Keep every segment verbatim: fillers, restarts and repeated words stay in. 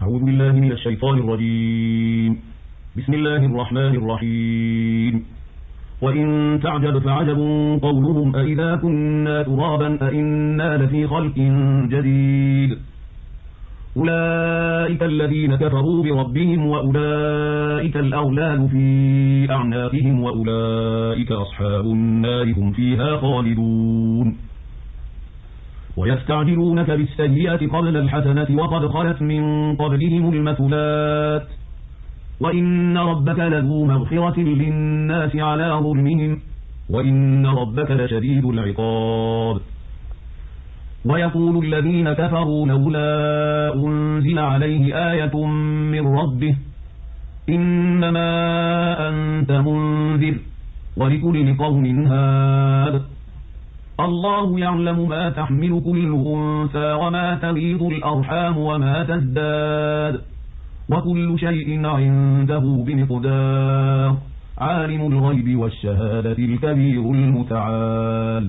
أعوذ بالله من الشيطان الرجيم. بسم الله الرحمن الرحيم. وإن تعجب فعجب قولهم أإذا كنا ترابا أإنا لفي خلق جديد. أولئك الذين كفروا بربهم وأولئك الأغلال في أعناقهم وأولئك أصحاب النار هم فيها خالدون. ويستعجلونك بالسيئة قبل الحسنة وقد خلت من قبلهم المثلات وإن ربك لذو مغفرة للناس على ظلمهم وإن ربك لشديد العقاب. ويقول الذين كفروا لولا أنزل عليه آية من ربه إنما أنت منذر ولكل قوم هاد. الله يعلم ما تحمل كل أنثى وما تغيض الأرحام وما تزداد وكل شيء عنده بمقدار. عالم الغيب والشهادة الكبير المتعال.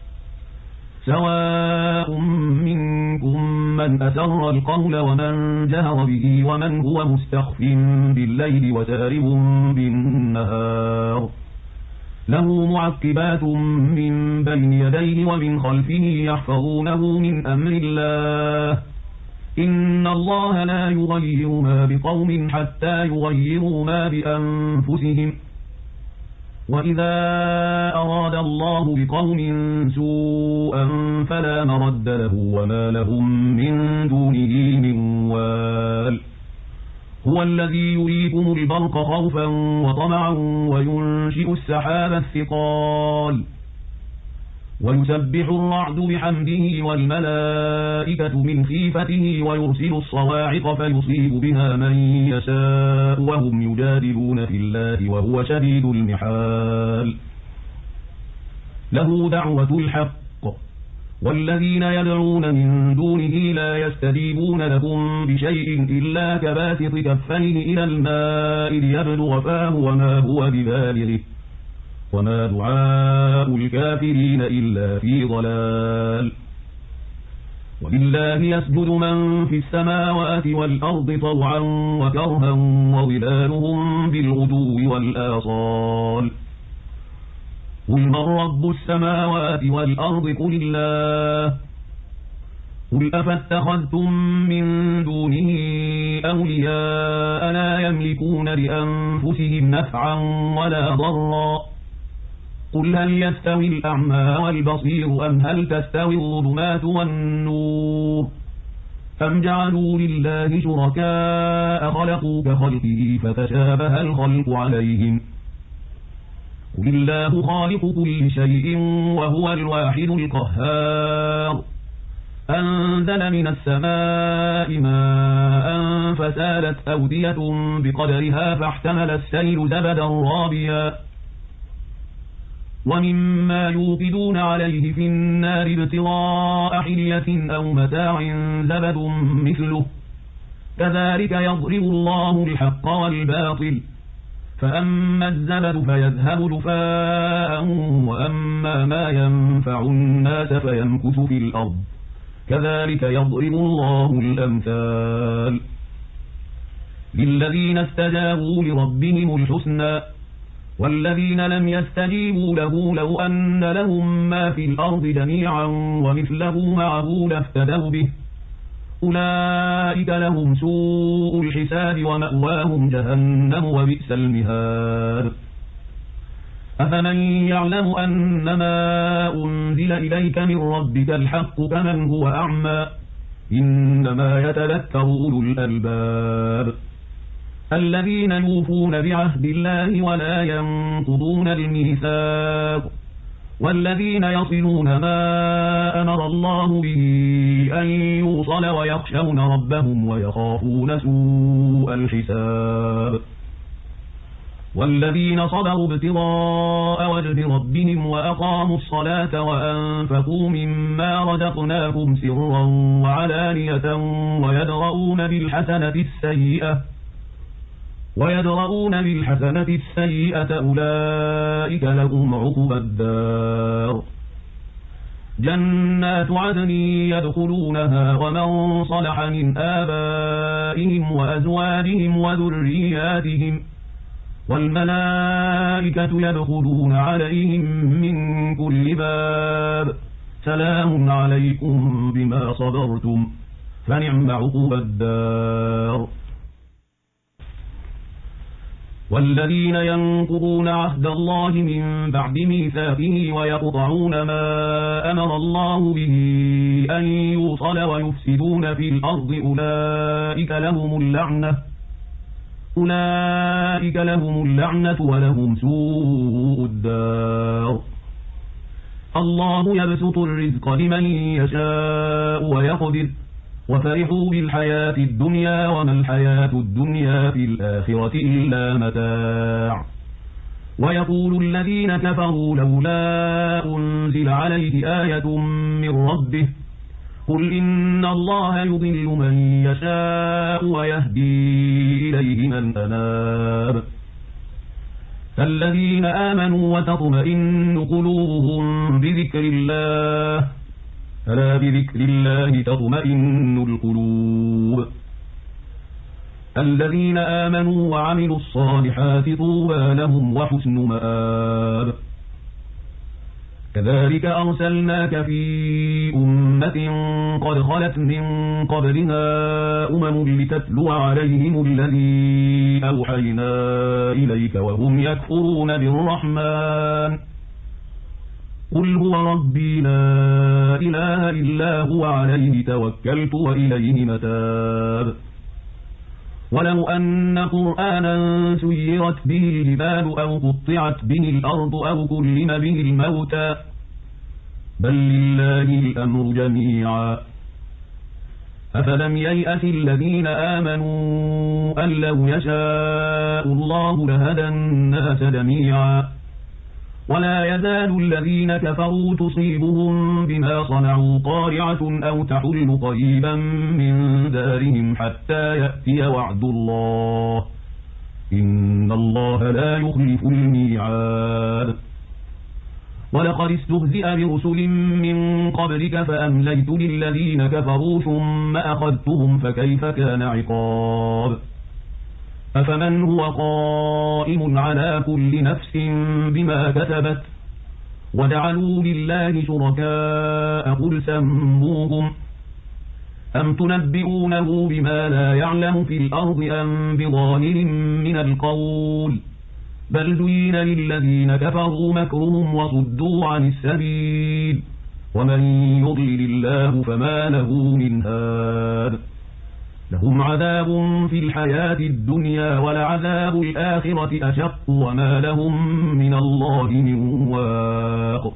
سواء منكم من أسر القول ومن جهر به ومن هو مستخف بالليل وسارب بالنهار. له معقبات من بين يديه ومن خلفه يحفظونه من أمر الله. إن الله لا يغير ما بقوم حتى يغيروا ما بأنفسهم. وإذا أراد الله بقوم سوءا فلا مرد له وما لهم من دونه من وال. هو الذي يريكم البرق خوفا وطمعا وينشئ السحاب الثقال ويسبح الرعد بحمده والملائكة من خيفته ويرسل الصواعق فيصيب بها من يشاء وهم يجادلون في الله وهو شديد المحال. له دعوة الحق والذين يدعون من دونه لا يستجيبون لهم بشيء إلا كباسط كفيه إلى الماء ليبلغ فاه وما هو ببالغه وما دعاء الكافرين إلا في ضلال. ولله يسجد من في السماوات والأرض طوعا وكرها وظلالهم بالغدو والآصال. قل من رب السماوات والأرض قل الله. قل أفاتخذتم من دونه أولياء لا يملكون لأنفسهم نفعا ولا ضرا. قل هل يستوي الأعمى والبصير أم هل تستوي الظلمات والنور أم جعلوا لله شركاء خلقوا كخلقه فتشابه الخلق عليهم. قل الله خالق كل شيء وهو الواحد القهار. أنزل من السماء ماء فسالت أودية بقدرها فاحتمل السيل زبدا رابيا ومما يوقدون عليه في النار ابتغاء حلية أو متاع زبد مثله كذلك يضرب الله الحق والباطل. فأما الزبد فيذهب جفاء وأما ما ينفع الناس فيمكث في الأرض كذلك يضرب الله الأمثال. للذين استجابوا لربهم الحسنى والذين لم يستجيبوا له لو أن لهم ما في الأرض جميعا ومثله معه لافتدوا به أولئك لهم سوء الحساب ومأواهم جهنم وبئس المهاد. أفمن يعلم أنما أنزل إليك من ربك الحق كمن هو أعمى إنما يتذكر أولو الألباب. الذين يوفون بعهد الله ولا ينقضون الميثاق والذين يصلون ما أمر الله به أن يوصل ويخشون ربهم ويخافون سوء الحساب. والذين صبروا ابتغاء وجه ربهم وأقاموا الصلاة وأنفقوا مما رزقناهم سرا وعلانية ويدرؤون بالحسنة السيئة ويدرؤون بالحسنة السيئة أولئك لهم عقبى الدار. جنات عدن يدخلونها ومن صلح من آبائهم وأزواجهم وذرياتهم والملائكة يدخلون عليهم من كل باب سلام عليكم بما صبرتم فنعم عقبى الدار. والذين ينقضون عهد الله من بعد ميثاقه ويقطعون ما أمر الله به أن يوصل ويفسدون في الأرض أولئك لهم اللعنة أولئك لهم اللعنة ولهم سوء الدار. الله يبسط الرزق لمن يشاء ويقدر وفرحوا بالحياة الدنيا وما الحياة الدنيا في الآخرة إلا متاع. ويقول الذين كفروا لولا أنزل عليه آية من ربه قل إن الله يضل من يشاء ويهدي إليه من أناب. فالذين آمنوا وتطمئن قلوبهم بذكر الله ألا بذكر الله تطمئن القلوب. الذين آمنوا وعملوا الصالحات طوبى لهم وحسن مآب. كذلك أرسلناك في أمة قد خلت من قبلها أمم لتتلو عليهم الذي أوحينا إليك وهم يكفرون بالرحمن قل هو ربي لا إله إلا هو عليه توكلت وإليه متاب. ولو أن قرآنا سيرت به الجبال أو قطعت به الأرض أو كلم به الموتى بل لله الأمر جميعا. أفلم ييأس الذين آمنوا أن لو يشاء الله لهدى الناس جميعا ولا يزال الذين كفروا تصيبهم بما صنعوا قارعة أو تحل قريبا من دارهم حتى يأتي وعد الله إن الله لا يخلف الميعاد. ولقد استهزئ برسل من قبلك فأمليت للذين كفروا ثم أخذتهم فكيف كان عقاب. أفمن هو قائم على كل نفس بما كسبت وجعلوا لله شركاء قل سموهم أم تنبئونه بما لا يعلم في الأرض أم بظاهر من القول بل زين للذين كفروا مكرهم وصدوا عن السبيل ومن يضلل الله فما له من هاد. لهم عذاب في الحياة الدنيا ولعذاب الآخرة أشق وما لهم من الله من واق.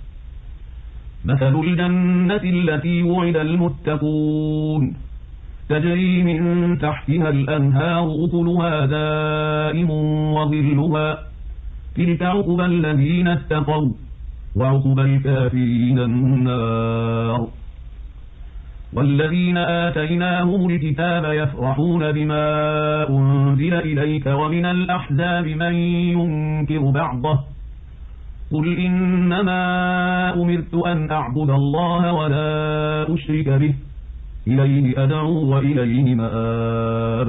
مثل الجنة التي وعد المتقون تجري من تحتها الأنهار أكلها دائم وظلها تلك عقبى الذين اتقوا وعقبى الكافرين النار. والذين آتيناهم الكتاب يفرحون بما أنزل إليك ومن الأحزاب من ينكر بعضه قل إنما أمرت أن أعبد الله ولا أشرك به إليه أدعو وإليه مآب.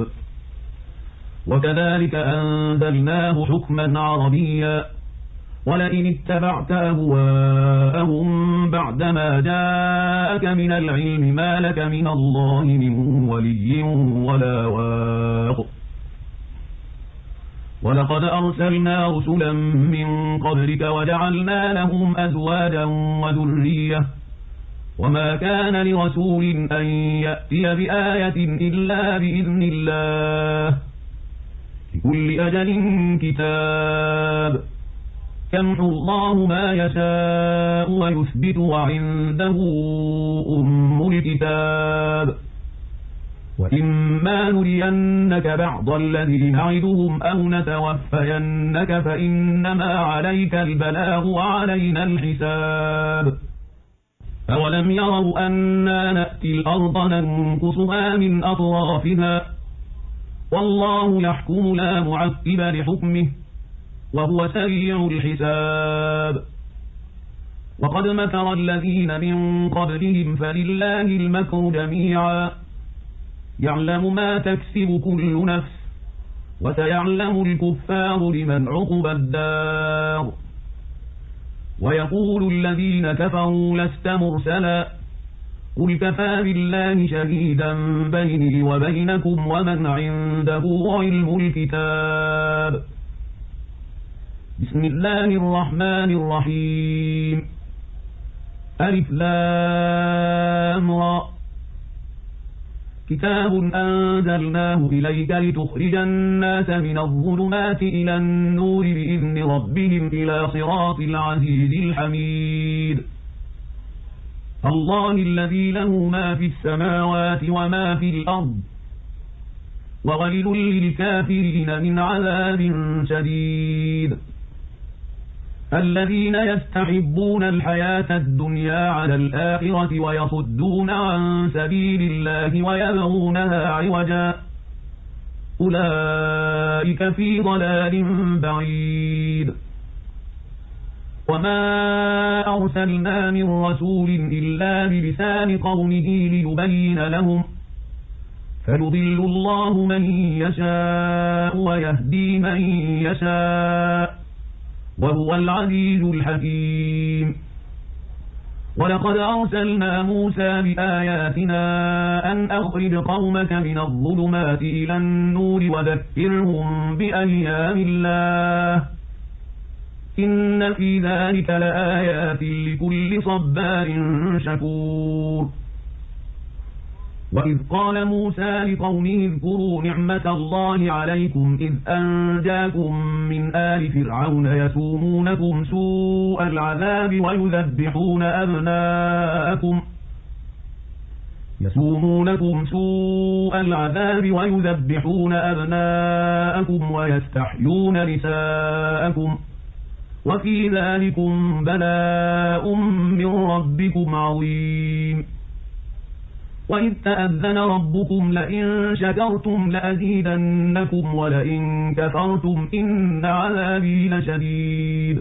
وكذلك أنزلناه حكما عربيا ولئن اتبعت أهواءهم بعدما جاءك من العلم ما لك من الله من ولي ولا واق. ولقد أرسلنا رسلا من قبلك وجعلنا لهم أزواجا وذرية وما كان لرسول أن يأتي بآية إلا بإذن الله لكل أجل كتاب يمحو الله ما يشاء ويثبت وعنده أم الكتاب. وإما نرينك بعض الذي نعدهم أو نتوفينك فإنما عليك البلاغ وعلينا الحساب. أولم يروا أنا نأتي الأرض ننقصها من أطرافها والله يحكم لا معقب لحكمه وهو سريع الحساب. وقد مكر الذين من قبلهم فلله المكر جميعا يعلم ما تكسب كل نفس وسيعلم الكفار لمن عقبى الدار. ويقول الذين كفروا لست مرسلا قل كفى بالله شهيدا بيني وبينكم ومن عنده علم الكتاب. بسم الله الرحمن الرحيم. ألف لام را كتاب أنزلناه إليك لتخرج الناس من الظلمات إلى النور بإذن ربهم إلى صراط العزيز الحميد. الله الذي له ما في السماوات وما في الأرض وويل للكافرين من عذاب شديد. الذين يستحبون الحياة الدنيا على الآخرة ويصدون عن سبيل الله ويبغونها عوجا أولئك في ضلال بعيد. وما أرسلنا من رسول إلا بلسان قومه ليبين لهم فيضل الله من يشاء ويهدي من يشاء وهو العزيز الحكيم. ولقد أرسلنا موسى بآياتنا أن أخرج قومك من الظلمات إلى النور وذكرهم بأيام الله إن في ذلك لآيات لكل صبار شكور. وإذ قال موسى لقومه اذكروا نعمة الله عليكم إذ أنجاكم من آل فرعون يسومونكم سوء العذاب ويذبحون أبناءكم يسومونكم سوء العذاب ويذبحون أبناءكم ويستحيون نساءكم وفي ذلكم بلاء من ربكم عظيم. وإذ تأذن ربكم لئن شكرتم لأزيدنكم ولئن كفرتم إن عذابي لشديد.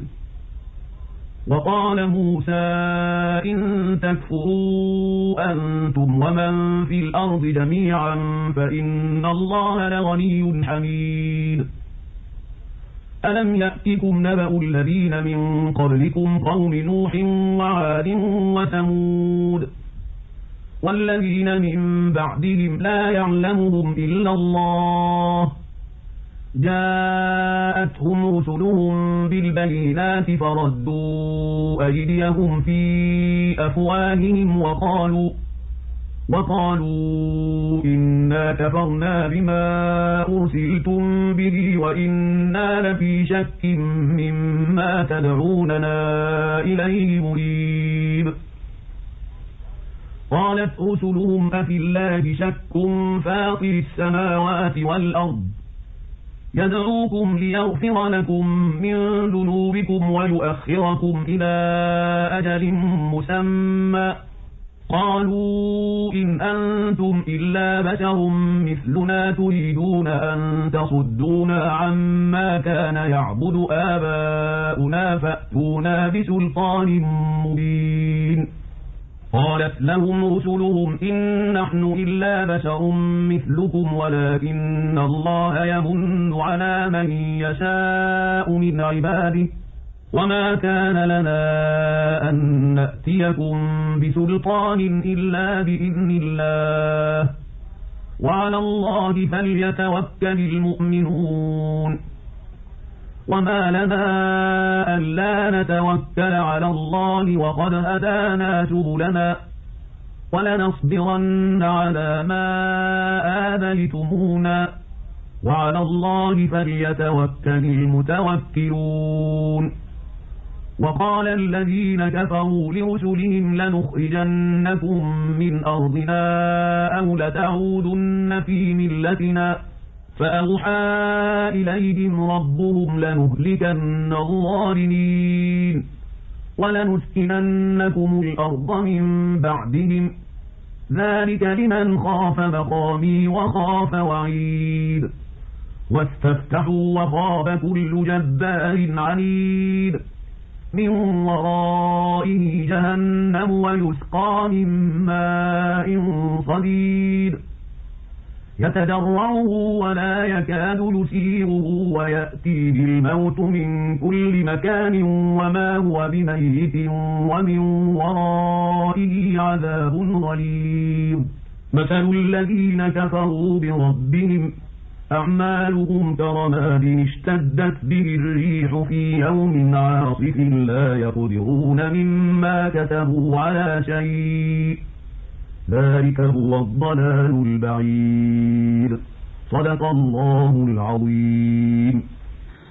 وقال موسى إن تكفروا أنتم ومن في الأرض جميعا فإن الله لغني حميد. ألم يأتكم نبأ الذين من قبلكم قوم نوح وعاد وثمود والذين من بعدهم لا يعلمهم إلا الله جاءتهم رسلهم بالبينات فردوا أيديهم في أفواههم وقالوا وقالوا إنا كفرنا بما أرسلتم به وإنا لفي شك مما تدعوننا إليه مريب. قالت رسلهم أفي الله شك فاطر السماوات والأرض يدعوكم ليغفر لكم من ذنوبكم ويؤخركم إلى أجل مسمى قالوا إن أنتم إلا بشر مثلنا تريدون أن تصدونا عما كان يعبد آباؤنا فأتونا بسلطان مبين. قالت لهم رسلهم إن نحن إلا بشر مثلكم ولكن الله يمن على من يشاء من عباده وما كان لنا أن نأتيكم بسلطان إلا بإذن الله وعلى الله فليتوكل المؤمنون. وما لنا ألا نتوكل على الله وقد هدانا سبلنا ولنصبرن على ما آذيتمونا وعلى الله فليتوكل المتوكلون. وقال الذين كفروا لرسلهم لنخرجنكم من أرضنا أو لتعودن في ملتنا فأوحى إليهم ربهم لنهلكن الظالمين ولنسكننكم الأرض من بعدهم ذلك لمن خاف مقامي وخاف وعيد. واستفتحوا وخاب كل جبار عنيد من ورائه جهنم ويسقى من ماء صديد يتجرعه ولا يكاد يسيغه ويأتيه الموت من كل مكان وما هو بميت ومن ورائه عذاب غليظ مثل الذين كفروا بربهم أعمالهم كرماد اشتدت به الريح في يوم عاصف لا يقدرون مما كتبوا على شيء ذلك هو الضلال البعيد صدق الله العظيم.